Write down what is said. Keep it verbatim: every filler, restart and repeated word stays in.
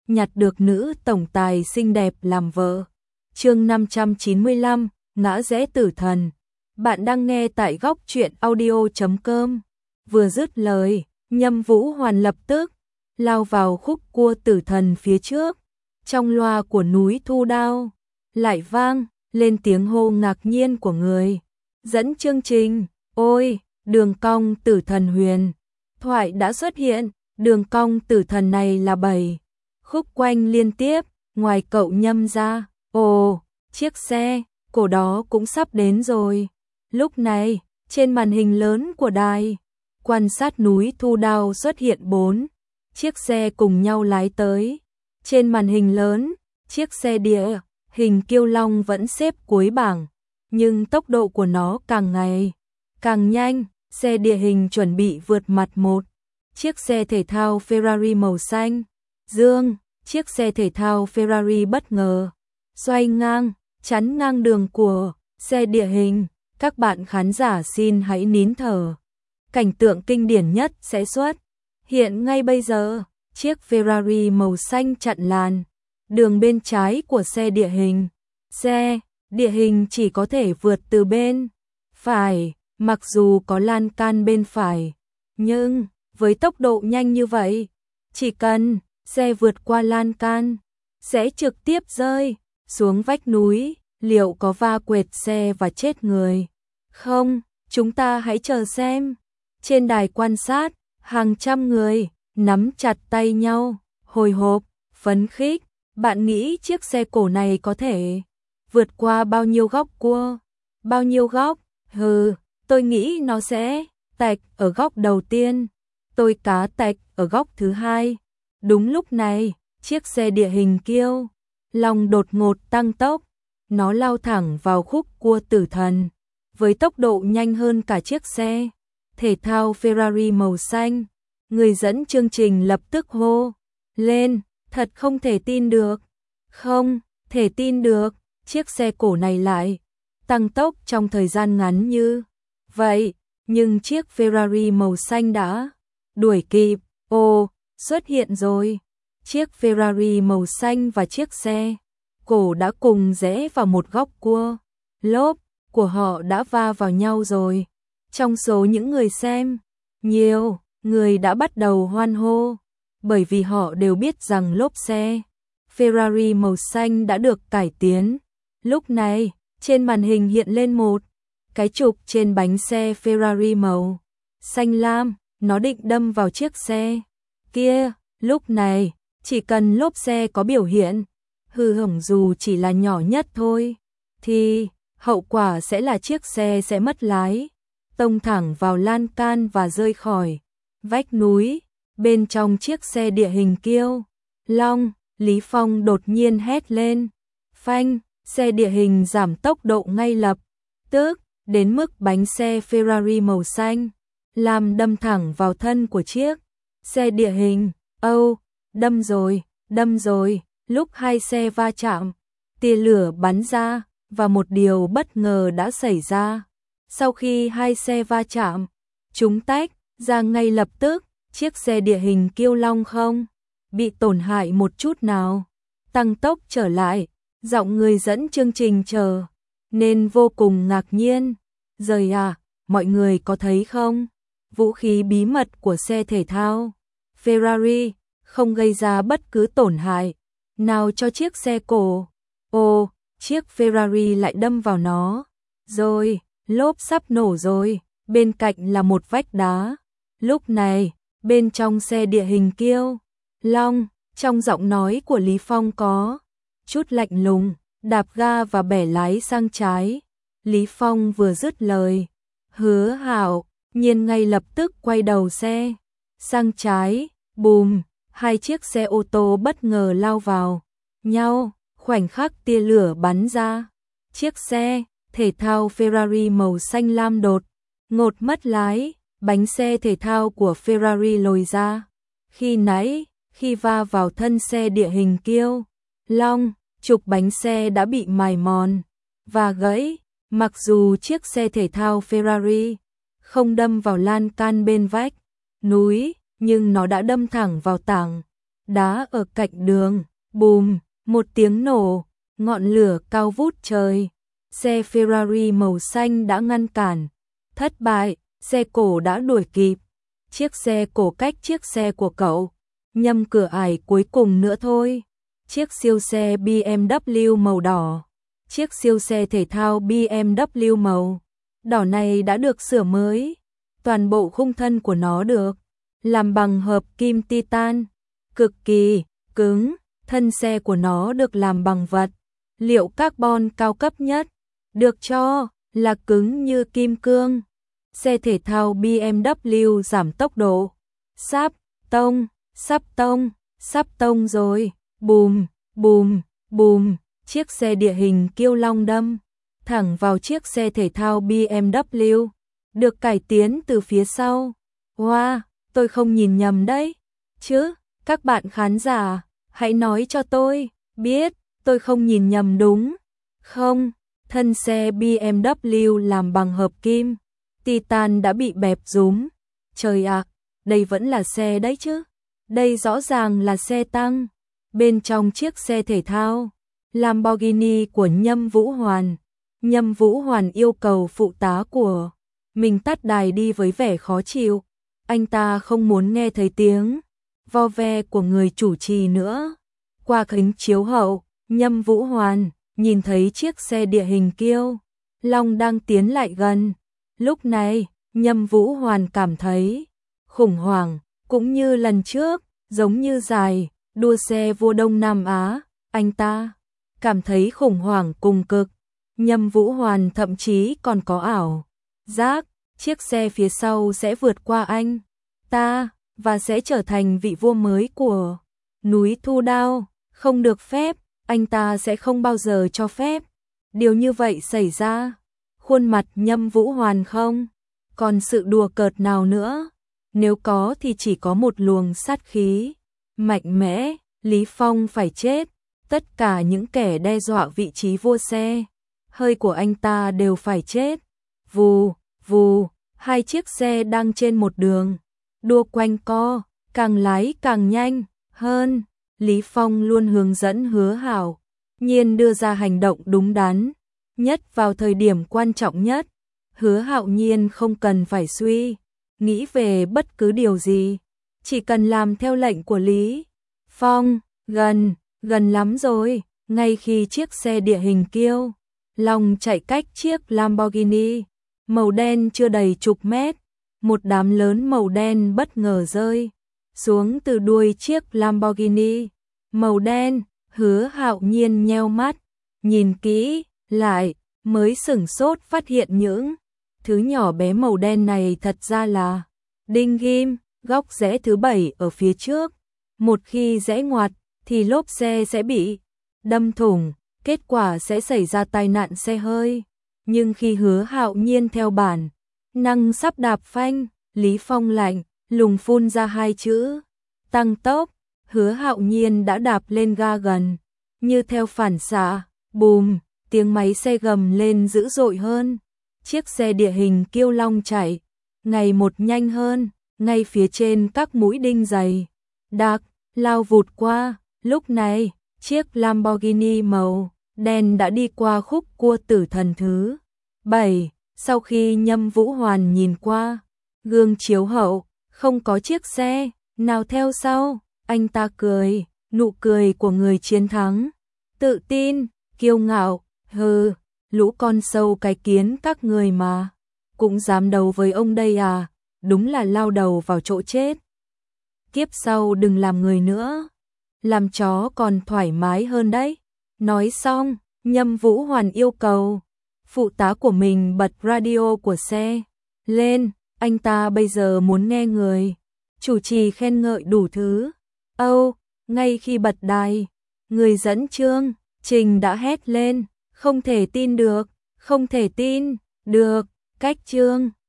nhặt được nữ tổng tài xinh đẹp làm vợ. Chương năm trăm chín mươi lăm, ngã rẽ tử thần. Bạn đang nghe tại góc truyện audio chấm com. Vừa dứt lời, Nhâm Vũ Hoàn lập tức lao vào khúc cua tử thần phía trước. Trong loa của núi Thu Đao lại vang lên tiếng hô ngạc nhiên của người dẫn chương trình. Ôi, đường cong tử thần huyền thoại đã xuất hiện. Đường cong tử thần này là bảy khúc quanh liên tiếp, ngoài cậu Nhâm ra. Ồ, chiếc xe cổ đó cũng sắp đến rồi. Lúc này, trên màn hình lớn của đài quan sát núi Thu Đao xuất hiện bốn chiếc xe cùng nhau lái tới. Trên màn hình lớn, chiếc xe địa hình Kiêu Long vẫn xếp cuối bảng, nhưng tốc độ của nó càng ngày càng nhanh. Xe địa hình chuẩn bị vượt mặt một chiếc xe thể thao Ferrari màu xanh dương. Chiếc xe thể thao Ferrari bất ngờ xoay ngang, chắn ngang đường của xe địa hình. Các bạn khán giả xin hãy nín thở. Cảnh tượng kinh điển nhất sẽ xuất hiện ngay bây giờ. Chiếc Ferrari màu xanh chặn làn đường bên trái của xe địa hình. Xe địa hình chỉ có thể vượt từ bên phải, mặc dù có lan can bên phải, nhưng với tốc độ nhanh như vậy, chỉ cần xe vượt qua lan can sẽ trực tiếp rơi xuống vách núi. Liệu có va quệt xe và chết người không? Chúng ta hãy chờ xem. Trên đài quan sát, hàng trăm người nắm chặt tay nhau, hồi hộp, phấn khích. Bạn nghĩ chiếc xe cổ này có thể vượt qua bao nhiêu góc cua? Bao nhiêu góc? Hừ, tôi nghĩ nó sẽ tạch ở góc đầu tiên, tôi cá tạch ở góc thứ hai. Đúng lúc này, chiếc xe địa hình Kiêu Long đột ngột tăng tốc. Nó lao thẳng vào khúc cua tử thần với tốc độ nhanh hơn cả chiếc xe thể thao Ferrari màu xanh. Người dẫn chương trình lập tức hô lên, thật không thể tin được. Không thể tin được, chiếc xe cổ này lại tăng tốc trong thời gian ngắn như vậy, nhưng chiếc Ferrari màu xanh đã đuổi kịp. Ồ, xuất hiện rồi. Chiếc Ferrari màu xanh và chiếc xe cổ đã cùng rẽ vào một góc cua. Lốp của họ đã va vào nhau rồi. Trong số những người xem, nhiều người đã bắt đầu hoan hô, bởi vì họ đều biết rằng lốp xe Ferrari màu xanh đã được cải tiến. Lúc này, trên màn hình hiện lên một cái trục trên bánh xe Ferrari màu xanh lam, nó định đâm vào chiếc xe kia. Lúc này, chỉ cần lốp xe có biểu hiện hư hỏng dù chỉ là nhỏ nhất thôi, thì hậu quả sẽ là chiếc xe sẽ mất lái, tông thẳng vào lan can và rơi khỏi vách núi. Bên trong chiếc xe địa hình Kiêu Long, Lý Phong đột nhiên hét lên. Phanh, xe địa hình giảm tốc độ ngay lập tức, đến mức bánh xe Ferrari màu xanh làm đâm thẳng vào thân của chiếc xe địa hình. Âu, đâm rồi, đâm rồi. Lúc hai xe va chạm, tia lửa bắn ra, và một điều bất ngờ đã xảy ra. Sau khi hai xe va chạm, chúng tách ra ngay lập tức. Chiếc xe địa hình Kiêu Long không bị tổn hại một chút nào, tăng tốc trở lại. Giọng người dẫn chương trình chờ nên vô cùng ngạc nhiên. Rời à, mọi người có thấy không? Vũ khí bí mật của xe thể thao Ferrari không gây ra bất cứ tổn hại nào cho chiếc xe cổ. Ồ, chiếc Ferrari lại đâm vào nó rồi, lốp sắp nổ rồi. Bên cạnh là một vách đá. Lúc này, bên trong xe địa hình Kiêu Long, trong giọng nói của Lý Phong có chút lạnh lùng, đạp ga và bẻ lái sang trái. Lý Phong vừa dứt lời, Hứa Hảo nhiên ngay lập tức quay đầu xe sang trái. Bùm, hai chiếc xe ô tô bất ngờ lao vào nhau. Khoảnh khắc tia lửa bắn ra, chiếc xe thể thao Ferrari màu xanh lam đột ngột mất lái. Bánh xe thể thao của Ferrari lồi ra. Khi nãy, khi va vào thân xe địa hình Kiêu Long, trục bánh xe đã bị mài mòn và gãy. Mặc dù chiếc xe thể thao Ferrari không đâm vào lan can bên vách núi, nhưng nó đã đâm thẳng vào tảng đá ở cạnh đường, bùm, một tiếng nổ, ngọn lửa cao vút trời. Xe Ferrari màu xanh đã ngăn cản, thất bại, xe cổ đã đuổi kịp. Chiếc xe cổ cách chiếc xe của cậu, nhầm cửa ải cuối cùng nữa thôi. Chiếc siêu xe bê em vê màu đỏ, chiếc siêu xe thể thao bê em vê màu đỏ này đã được sửa mới. Toàn bộ khung thân của nó được làm bằng hợp kim titan, cực kỳ cứng. Thân xe của nó được làm bằng vật liệu carbon cao cấp nhất, được cho là cứng như kim cương. Xe thể thao bê em vê giảm tốc độ, sắp tông, sắp tông, sắp tông rồi, bùm, bùm, bùm. Chiếc xe địa hình kiêu long đâm thẳng vào chiếc xe thể thao bê em vê, được cải tiến từ phía sau. Wow, tôi không nhìn nhầm đấy chứ? Các bạn khán giả, hãy nói cho tôi biết tôi không nhìn nhầm đúng không? Thân xe bê em vê làm bằng hợp kim titan đã bị bẹp rúm. Trời ạ, đây vẫn là xe đấy chứ? Đây rõ ràng là xe tăng. Bên trong chiếc xe thể thao Lamborghini của Nhâm Vũ Hoàn, Nhâm Vũ Hoàn yêu cầu phụ tá của mình tắt đài đi với vẻ khó chịu. Anh ta không muốn nghe thấy tiếng vo ve của người chủ trì nữa. Qua kính chiếu hậu, Nhâm Vũ Hoàn nhìn thấy chiếc xe địa hình kiêu long đang tiến lại gần. Lúc này, Nhâm Vũ Hoàn cảm thấy khủng hoảng, cũng như lần trước, giống như giải đua xe vua Đông Nam Á, anh ta cảm thấy khủng hoảng cùng cực. Nhâm Vũ Hoàn thậm chí còn có ảo giác chiếc xe phía sau sẽ vượt qua anh ta và sẽ trở thành vị vua mới của núi Thu Đao. Không được phép, anh ta sẽ không bao giờ cho phép điều như vậy xảy ra. Khuôn mặt Nhâm Vũ Hoàn không còn sự đùa cợt nào nữa, nếu có thì chỉ có một luồng sát khí mạnh mẽ. Lý Phong phải chết, tất cả những kẻ đe dọa vị trí vua xe hơi của anh ta đều phải chết. Vù, vù, hai chiếc xe đang trên một đường đua quanh co, càng lái càng nhanh hơn. Lý Phong luôn hướng dẫn Hứa Hạo Nhiên đưa ra hành động đúng đắn nhất vào thời điểm quan trọng nhất. Hứa Hạo Nhiên không cần phải suy nghĩ về bất cứ điều gì, chỉ cần làm theo lệnh của Lý Phong. Gần, gần lắm rồi. Ngay khi chiếc xe địa hình kiêu long chạy cách chiếc Lamborghini màu đen chưa đầy chục mét, một đám lớn màu đen bất ngờ rơi xuống từ đuôi chiếc Lamborghini màu đen. Hứa Hạo Nhiên nheo mắt, nhìn kỹ lại, mới sửng sốt phát hiện những thứ nhỏ bé màu đen này thật ra là đinh ghim, góc rẽ thứ bảy ở phía trước. Một khi rẽ ngoặt thì lốp xe sẽ bị đâm thủng, kết quả sẽ xảy ra tai nạn xe hơi. Nhưng khi Hứa Hạo Nhiên theo bản năng sắp đạp phanh, Lý Phong lạnh lùng phun ra hai chữ tăng tốc. Hứa Hạo Nhiên đã đạp lên ga gần như theo phản xạ, bùm, tiếng máy xe gầm lên dữ dội hơn. Chiếc xe địa hình kiêu long chạy ngày một nhanh hơn, ngay phía trên các mũi đinh dày đặc lao vụt qua. Lúc này, chiếc Lamborghini màu đen đã đi qua khúc cua tử thần thứ bảy. Sau khi Nhâm Vũ Hoàn nhìn qua gương chiếu hậu, không có chiếc xe nào theo sau, anh ta cười, nụ cười của người chiến thắng, tự tin, kiêu ngạo. Hừ, lũ con sâu cái kiến các người mà cũng dám đấu với ông đây à? Đúng là lao đầu vào chỗ chết. Kiếp sau đừng làm người nữa, làm chó còn thoải mái hơn đấy. Nói xong, Nhâm Vũ Hoàn yêu cầu phụ tá của mình bật radio của xe lên. Anh ta bây giờ muốn nghe người chủ trì khen ngợi đủ thứ. Âu, ngay khi bật đài, người dẫn chương trình đã hét lên, không thể tin được, không thể tin được, cách chương